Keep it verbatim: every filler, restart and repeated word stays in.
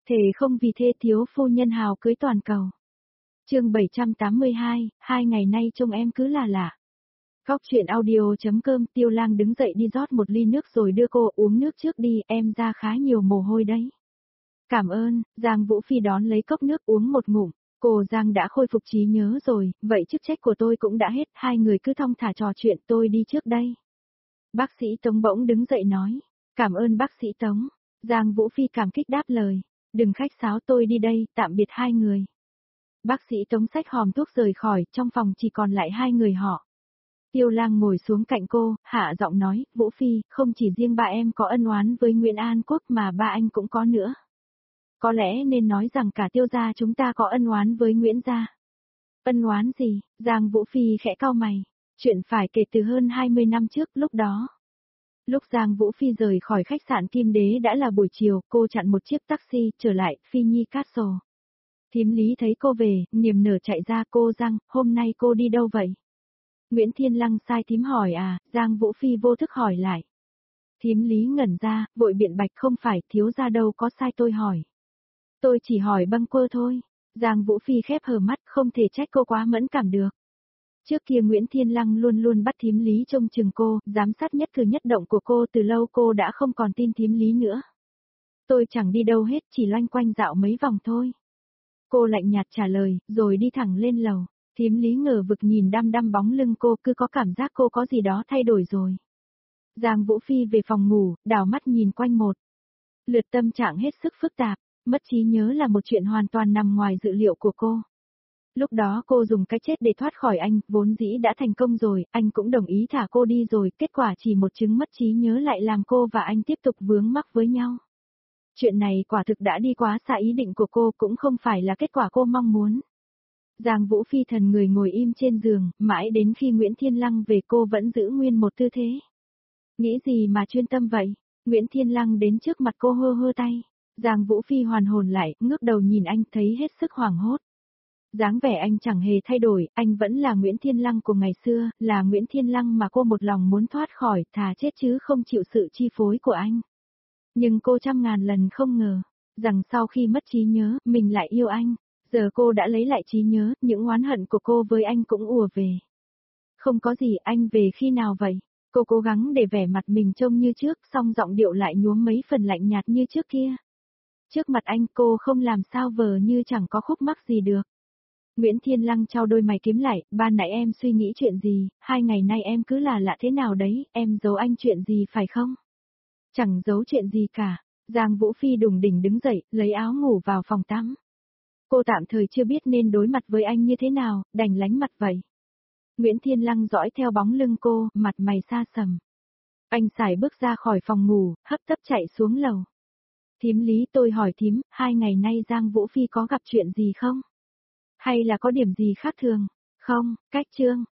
Thề không vì thê thiếu phu nhân hào cưới toàn cầu. Chương bảy trăm tám mươi hai, hai ngày nay trông em cứ là lạ. Góc chuyện audio.com. Tiêu Lang đứng dậy đi rót một ly nước rồi đưa cô uống nước trước đi, em ra khá nhiều mồ hôi đấy. Cảm ơn. Giang Vũ Phi đón lấy cốc nước uống một ngụm. Cô Giang đã khôi phục trí nhớ rồi, vậy chức trách của tôi cũng đã hết, hai người cứ thong thả trò chuyện, tôi đi trước đây. Bác sĩ Tống bỗng đứng dậy nói. Cảm ơn bác sĩ Tống. Giang Vũ Phi cảm kích đáp lời. Đừng khách sáo, tôi đi đây, tạm biệt hai người. Bác sĩ Tống xách hòm thuốc rời khỏi, trong phòng chỉ còn lại hai người họ. Tiêu Lang ngồi xuống cạnh cô, hạ giọng nói, Vũ Phi, không chỉ riêng ba em có ân oán với Nguyễn An Quốc mà ba anh cũng có nữa. Có lẽ nên nói rằng cả Tiêu gia chúng ta có ân oán với Nguyễn gia. Ân oán gì? Giang Vũ Phi khẽ cau mày. Chuyện phải kể từ hơn hai mươi năm trước, lúc đó. Lúc Giang Vũ Phi rời khỏi khách sạn Kim Đế đã là buổi chiều, cô chặn một chiếc taxi, trở lại, Phi Nhi Castle. Thím Lý thấy cô về, niềm nở chạy ra. Cô Giang, hôm nay cô đi đâu vậy? Nguyễn Thiên Lăng sai thím hỏi à? Giang Vũ Phi vô thức hỏi lại. Thím Lý ngẩn ra, vội biện bạch, không phải, thiếu gia đâu có sai tôi hỏi. Tôi chỉ hỏi bâng quơ thôi. Giang Vũ Phi khép hờ mắt, không thể trách cô quá mẫn cảm được. Trước kia Nguyễn Thiên Lăng luôn luôn bắt thím Lý trông chừng cô, giám sát nhất cử nhất động của cô, từ lâu cô đã không còn tin thím Lý nữa. Tôi chẳng đi đâu hết, chỉ loanh quanh dạo mấy vòng thôi. Cô lạnh nhạt trả lời, rồi đi thẳng lên lầu. Thím Lý ngờ vực nhìn đăm đăm bóng lưng cô, cứ có cảm giác cô có gì đó thay đổi rồi. Giang Vũ Phi về phòng ngủ, đảo mắt nhìn quanh một lượt, tâm trạng hết sức phức tạp. Mất trí nhớ là một chuyện hoàn toàn nằm ngoài dự liệu của cô. Lúc đó cô dùng cái chết để thoát khỏi anh, vốn dĩ đã thành công rồi, anh cũng đồng ý thả cô đi rồi, kết quả chỉ một chứng mất trí nhớ lại làm cô và anh tiếp tục vướng mắc với nhau. Chuyện này quả thực đã đi quá xa ý định của cô, cũng không phải là kết quả cô mong muốn. Giang Vũ Phi thần người ngồi im trên giường, mãi đến khi Nguyễn Thiên Lăng về cô vẫn giữ nguyên một tư thế. Nghĩ gì mà chuyên tâm vậy? Nguyễn Thiên Lăng đến trước mặt cô hơ hơ tay. Giang Vũ Phi hoàn hồn lại, ngước đầu nhìn anh, thấy hết sức hoảng hốt. Dáng vẻ anh chẳng hề thay đổi, anh vẫn là Nguyễn Thiên Lăng của ngày xưa, là Nguyễn Thiên Lăng mà cô một lòng muốn thoát khỏi, thà chết chứ không chịu sự chi phối của anh. Nhưng cô trăm ngàn lần không ngờ, rằng sau khi mất trí nhớ, mình lại yêu anh. Giờ cô đã lấy lại trí nhớ, những oán hận của cô với anh cũng ùa về. Không có gì, anh về khi nào vậy? Cô cố gắng để vẻ mặt mình trông như trước, song giọng điệu lại nhuốm mấy phần lạnh nhạt như trước kia. Trước mặt anh cô không làm sao vờ như chẳng có khúc mắc gì được. Nguyễn Thiên Lăng trao đôi mày kiếm lại, ban nãy em suy nghĩ chuyện gì, hai ngày nay em cứ là lạ thế nào đấy, em giấu anh chuyện gì phải không? Chẳng giấu chuyện gì cả. Giang Vũ Phi đùng đỉnh đứng dậy, lấy áo ngủ vào phòng tắm. Cô tạm thời chưa biết nên đối mặt với anh như thế nào, đành lánh mặt vậy. Nguyễn Thiên Lăng dõi theo bóng lưng cô, mặt mày xa sầm. Anh sải bước ra khỏi phòng ngủ, hấp tấp chạy xuống lầu. Thím Lý, tôi hỏi thím, hai ngày nay Giang Vũ Phi có gặp chuyện gì không? Hay là có điểm gì khác thường? Không, cách chương.